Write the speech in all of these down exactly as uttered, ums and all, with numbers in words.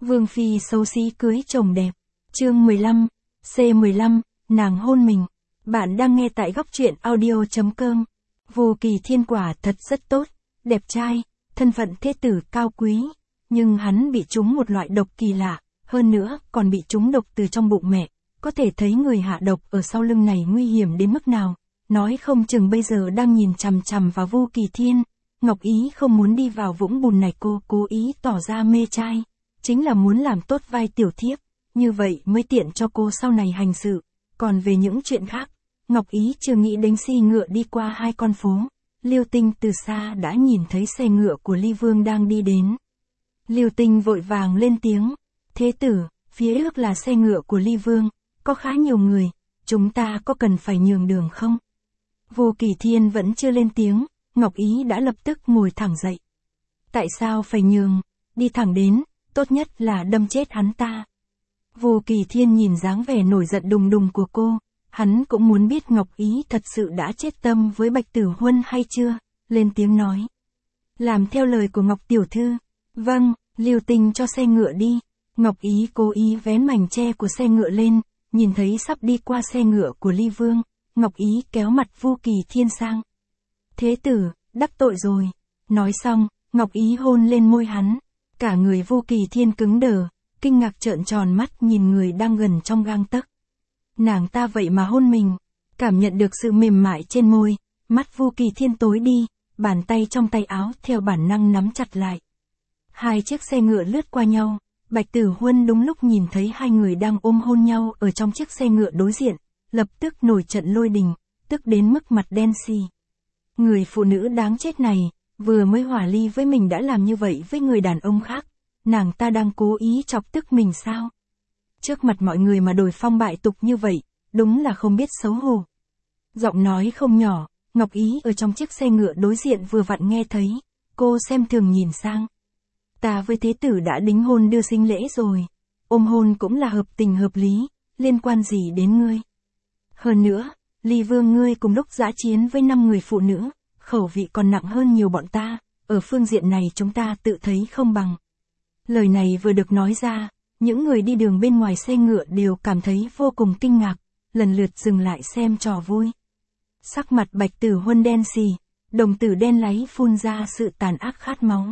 Vương phi xấu xí cưới chồng đẹp. Chương mười lăm, C mười lăm, nàng hôn mình. Bạn đang nghe tại góc truyện audio chấm com. Vô Kỳ Thiên quả thật rất tốt, đẹp trai, thân phận thế tử cao quý, nhưng hắn bị trúng một loại độc kỳ lạ, hơn nữa còn bị trúng độc từ trong bụng mẹ, có thể thấy người hạ độc ở sau lưng này nguy hiểm đến mức nào, nói không chừng bây giờ đang nhìn chằm chằm vào Vô Kỳ Thiên. Ngọc Ý không muốn đi vào vũng bùn này, cô cố ý tỏ ra mê trai, chính là muốn làm tốt vai tiểu thiếp, như vậy mới tiện cho cô sau này hành sự. Còn về những chuyện khác, Ngọc Ý chưa nghĩ đến. Xe ngựa đi qua hai con phố, Liêu Tinh từ xa đã nhìn thấy xe ngựa của Ly Vương đang đi đến. Liêu Tinh vội vàng lên tiếng, thế tử, phía trước là xe ngựa của Ly Vương, có khá nhiều người, chúng ta có cần phải nhường đường không? Vô Kỳ Thiên vẫn chưa lên tiếng, Ngọc Ý đã lập tức ngồi thẳng dậy. Tại sao phải nhường, đi thẳng đến, tốt nhất là đâm chết hắn ta. Vô Kỳ Thiên nhìn dáng vẻ nổi giận đùng đùng của cô, hắn cũng muốn biết Ngọc Ý thật sự đã chết tâm với Bạch Tử Huân hay chưa, lên tiếng nói. Làm theo lời của Ngọc Tiểu Thư. Vâng, Liêu Tinh cho xe ngựa đi. Ngọc Ý cố ý vén mảnh che của xe ngựa lên, nhìn thấy sắp đi qua xe ngựa của Ly Vương, Ngọc Ý kéo mặt Vô Kỳ Thiên sang. Thế tử, đắc tội rồi. Nói xong, Ngọc Ý hôn lên môi hắn. Cả người Vô Kỳ Thiên cứng đờ, kinh ngạc trợn tròn mắt nhìn người đang gần trong gang tấc. Nàng ta vậy mà hôn mình. Cảm nhận được sự mềm mại trên môi, mắt Vô Kỳ Thiên tối đi, bàn tay trong tay áo theo bản năng nắm chặt lại. Hai chiếc xe ngựa lướt qua nhau, Bạch Tử Huân đúng lúc nhìn thấy hai người đang ôm hôn nhau ở trong chiếc xe ngựa đối diện, lập tức nổi trận lôi đình, tức đến mức mặt đen xì. Người phụ nữ đáng chết này, vừa mới hòa ly với mình đã làm như vậy với người đàn ông khác, nàng ta đang cố ý chọc tức mình sao? Trước mặt mọi người mà đổi phong bại tục như vậy, đúng là không biết xấu hổ. Giọng nói không nhỏ, Ngọc Ý ở trong chiếc xe ngựa đối diện vừa vặn nghe thấy, cô xem thường nhìn sang. Ta với thế tử đã đính hôn đưa sinh lễ rồi, ôm hôn cũng là hợp tình hợp lý, liên quan gì đến ngươi? Hơn nữa, Ly Vương ngươi cùng lúc dã chiến với năm người phụ nữ, khẩu vị còn nặng hơn nhiều bọn ta, ở phương diện này chúng ta tự thấy không bằng. Lời này vừa được nói ra, những người đi đường bên ngoài xe ngựa đều cảm thấy vô cùng kinh ngạc, lần lượt dừng lại xem trò vui. Sắc mặt Bạch Tử Huân đen xì, đồng tử đen láy phun ra sự tàn ác khát máu.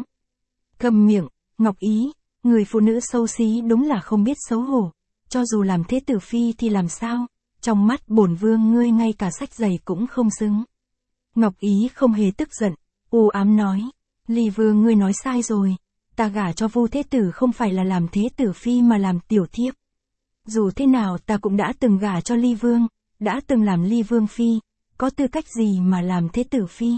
Câm miệng, Ngọc Ý, người phụ nữ xấu xí đúng là không biết xấu hổ, cho dù làm thế tử phi thì làm sao, trong mắt bổn vương ngươi ngay cả sách giày cũng không xứng. Ngọc Ý không hề tức giận, u ám nói, Ly Vương ngươi nói sai rồi, ta gả cho Vu thế tử không phải là làm thế tử phi mà làm tiểu thiếp. Dù thế nào ta cũng đã từng gả cho Ly Vương, đã từng làm Ly Vương phi, có tư cách gì mà làm thế tử phi?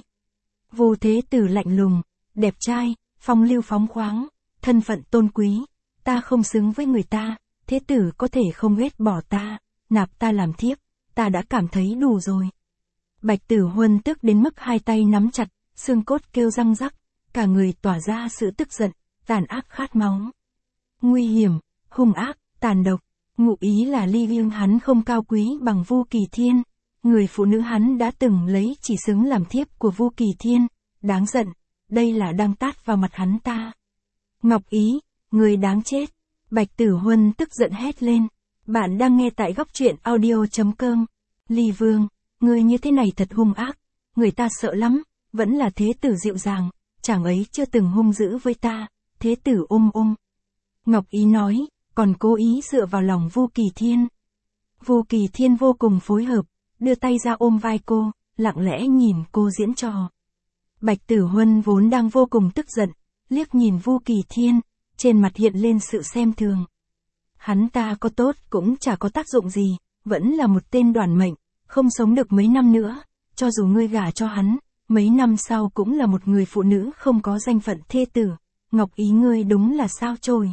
Vu thế tử lạnh lùng, đẹp trai, phong lưu phóng khoáng, thân phận tôn quý, ta không xứng với người ta, thế tử có thể không ghét bỏ ta, nạp ta làm thiếp, ta đã cảm thấy đủ rồi. Bạch Tử Huân tức đến mức hai tay nắm chặt, xương cốt kêu răng rắc, cả người tỏa ra sự tức giận, tàn ác khát máu. Nguy hiểm, hung ác, tàn độc, ngụ ý là Ly Vương hắn không cao quý bằng Vô Kỳ Thiên, người phụ nữ hắn đã từng lấy chỉ xứng làm thiếp của Vô Kỳ Thiên, đáng giận, đây là đang tát vào mặt hắn ta. Ngọc Ý, người đáng chết, Bạch Tử Huân tức giận hét lên. Bạn đang nghe tại góc truyện audio chấm com. Ly Vương, người như thế này thật hung ác, người ta sợ lắm, vẫn là thế tử dịu dàng, chàng ấy chưa từng hung dữ với ta, thế tử ôm ôm. Ngọc Ý nói, còn cố ý dựa vào lòng Vô Kỳ Thiên. Vô Kỳ Thiên vô cùng phối hợp, đưa tay ra ôm vai cô, lặng lẽ nhìn cô diễn trò. Bạch Tử Huân vốn đang vô cùng tức giận, liếc nhìn Vô Kỳ Thiên, trên mặt hiện lên sự xem thường. Hắn ta có tốt cũng chả có tác dụng gì, vẫn là một tên đoản mệnh, không sống được mấy năm nữa, cho dù ngươi gả cho hắn, mấy năm sau cũng là một người phụ nữ không có danh phận thê tử, Ngọc Ý ngươi đúng là sao chổi.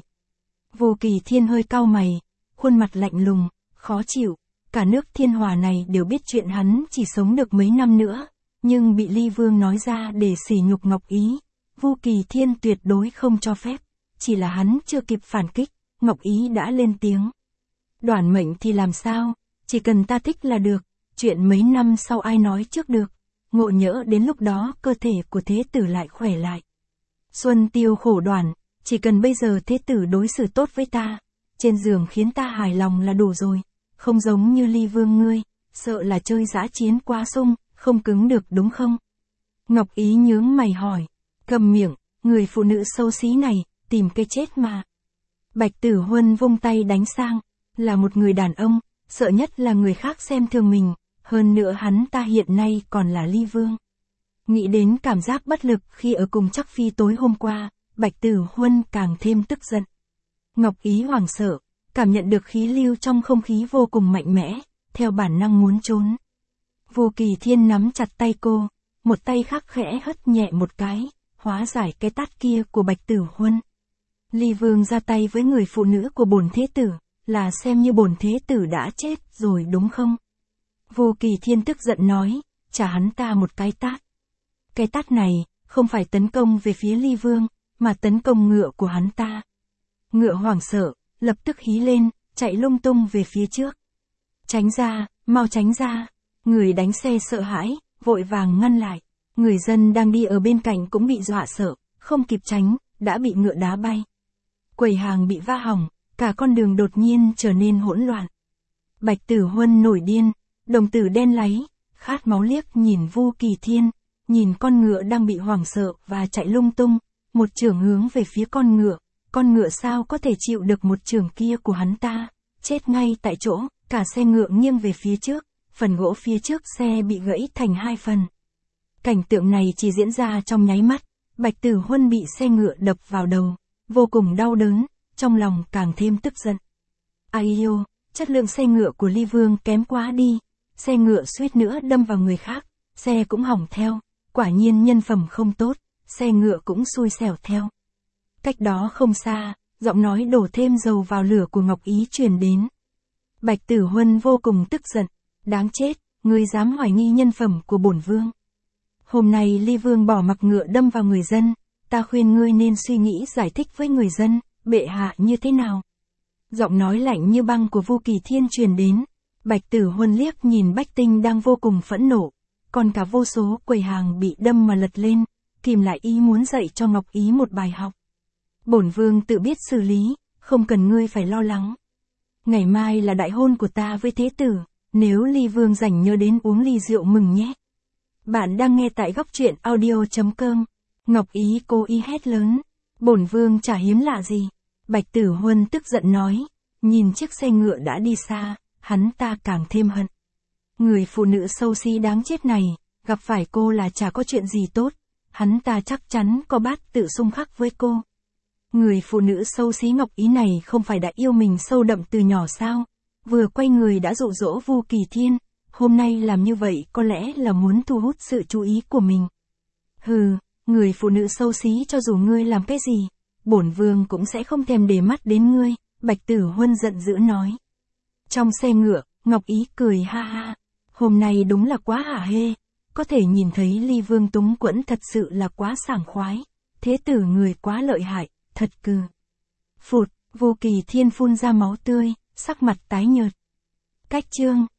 Vô Kỳ Thiên hơi cau mày, khuôn mặt lạnh lùng, khó chịu, cả nước Thiên Hòa này đều biết chuyện hắn chỉ sống được mấy năm nữa, nhưng bị Ly Vương nói ra để sỉ nhục Ngọc Ý, Vô Kỳ Thiên tuyệt đối không cho phép, chỉ là hắn chưa kịp phản kích, Ngọc Ý đã lên tiếng. Đoản mệnh thì làm sao, chỉ cần ta thích là được, chuyện mấy năm sau ai nói trước được, ngộ nhỡ đến lúc đó cơ thể của thế tử lại khỏe lại. Xuân tiêu khổ đoản, chỉ cần bây giờ thế tử đối xử tốt với ta, trên giường khiến ta hài lòng là đủ rồi, không giống như Ly Vương ngươi, sợ là chơi dã chiến quá sung, không cứng được đúng không? Ngọc Ý nhướng mày hỏi, cầm miệng, người phụ nữ xấu xí này, tìm cái chết mà. Bạch Tử Huân vung tay đánh sang, là một người đàn ông, sợ nhất là người khác xem thường mình, hơn nữa hắn ta hiện nay còn là Ly Vương. Nghĩ đến cảm giác bất lực khi ở cùng Trắc Phi tối hôm qua, Bạch Tử Huân càng thêm tức giận. Ngọc Ý hoảng sợ, cảm nhận được khí lưu trong không khí vô cùng mạnh mẽ, theo bản năng muốn trốn. Vô Kỳ Thiên nắm chặt tay cô, một tay khác khẽ hất nhẹ một cái, hóa giải cái tát kia của Bạch Tử Huân. Ly Vương ra tay với người phụ nữ của bổn thế tử, là xem như bổn thế tử đã chết rồi đúng không? Vô Kỳ Thiên tức giận nói, trả hắn ta một cái tát. Cái tát này, không phải tấn công về phía Ly Vương, mà tấn công ngựa của hắn ta. Ngựa hoảng sợ, lập tức hí lên, chạy lung tung về phía trước. Tránh ra, mau tránh ra. Người đánh xe sợ hãi, vội vàng ngăn lại. Người dân đang đi ở bên cạnh cũng bị dọa sợ, không kịp tránh, đã bị ngựa đá bay. Quầy hàng bị va hỏng, cả con đường đột nhiên trở nên hỗn loạn. Bạch Tử Huân nổi điên, đồng tử đen láy, khát máu liếc nhìn Vô Kỳ Thiên, nhìn con ngựa đang bị hoảng sợ và chạy lung tung, một chưởng hướng về phía con ngựa, con ngựa sao có thể chịu được một chưởng kia của hắn ta, chết ngay tại chỗ, cả xe ngựa nghiêng về phía trước, phần gỗ phía trước xe bị gãy thành hai phần. Cảnh tượng này chỉ diễn ra trong nháy mắt, Bạch Tử Huân bị xe ngựa đập vào đầu, vô cùng đau đớn, trong lòng càng thêm tức giận. Ai yêu, chất lượng xe ngựa của Ly Vương kém quá đi, xe ngựa suýt nữa đâm vào người khác, xe cũng hỏng theo, quả nhiên nhân phẩm không tốt, xe ngựa cũng xui xẻo theo. Cách đó không xa, giọng nói đổ thêm dầu vào lửa của Ngọc Ý truyền đến. Bạch Tử Huân vô cùng tức giận, đáng chết, ngươi dám hoài nghi nhân phẩm của bổn vương. Hôm nay Ly Vương bỏ mặc ngựa đâm vào người dân, ta khuyên ngươi nên suy nghĩ giải thích với người dân, bệ hạ như thế nào. Giọng nói lạnh như băng của Vô Kỳ Thiên truyền đến, Bạch Tử Huân liếc nhìn Bách Tinh đang vô cùng phẫn nộ, còn cả vô số quầy hàng bị đâm mà lật lên, kìm lại ý muốn dạy cho Ngọc Ý một bài học. Bổn vương tự biết xử lý, không cần ngươi phải lo lắng. Ngày mai là đại hôn của ta với thế tử, nếu Ly Vương rảnh nhớ đến uống ly rượu mừng nhé. Bạn đang nghe tại góc truyện audio chấm com. Ngọc Ý cố ý hét lớn, bổn vương chả hiếm lạ gì. Bạch Tử Huân tức giận nói, nhìn chiếc xe ngựa đã đi xa, hắn ta càng thêm hận. Người phụ nữ xấu xí đáng chết này, gặp phải cô là chả có chuyện gì tốt, hắn ta chắc chắn có bát tự xung khắc với cô. Người phụ nữ xấu xí Ngọc Ý này không phải đã yêu mình sâu đậm từ nhỏ sao, vừa quay người đã dụ dỗ Vô Kỳ Thiên, hôm nay làm như vậy có lẽ là muốn thu hút sự chú ý của mình. Hừ, người phụ nữ xấu xí cho dù ngươi làm cái gì, bổn vương cũng sẽ không thèm để mắt đến ngươi, Bạch Tử Huân giận dữ nói. Trong xe ngựa, Ngọc Ý cười ha ha, hôm nay đúng là quá hả hê, có thể nhìn thấy Ly Vương túng quẫn thật sự là quá sảng khoái, thế tử người quá lợi hại, thật cừ. Phụt, Vô Kỳ Thiên phun ra máu tươi, sắc mặt tái nhợt. Cách chương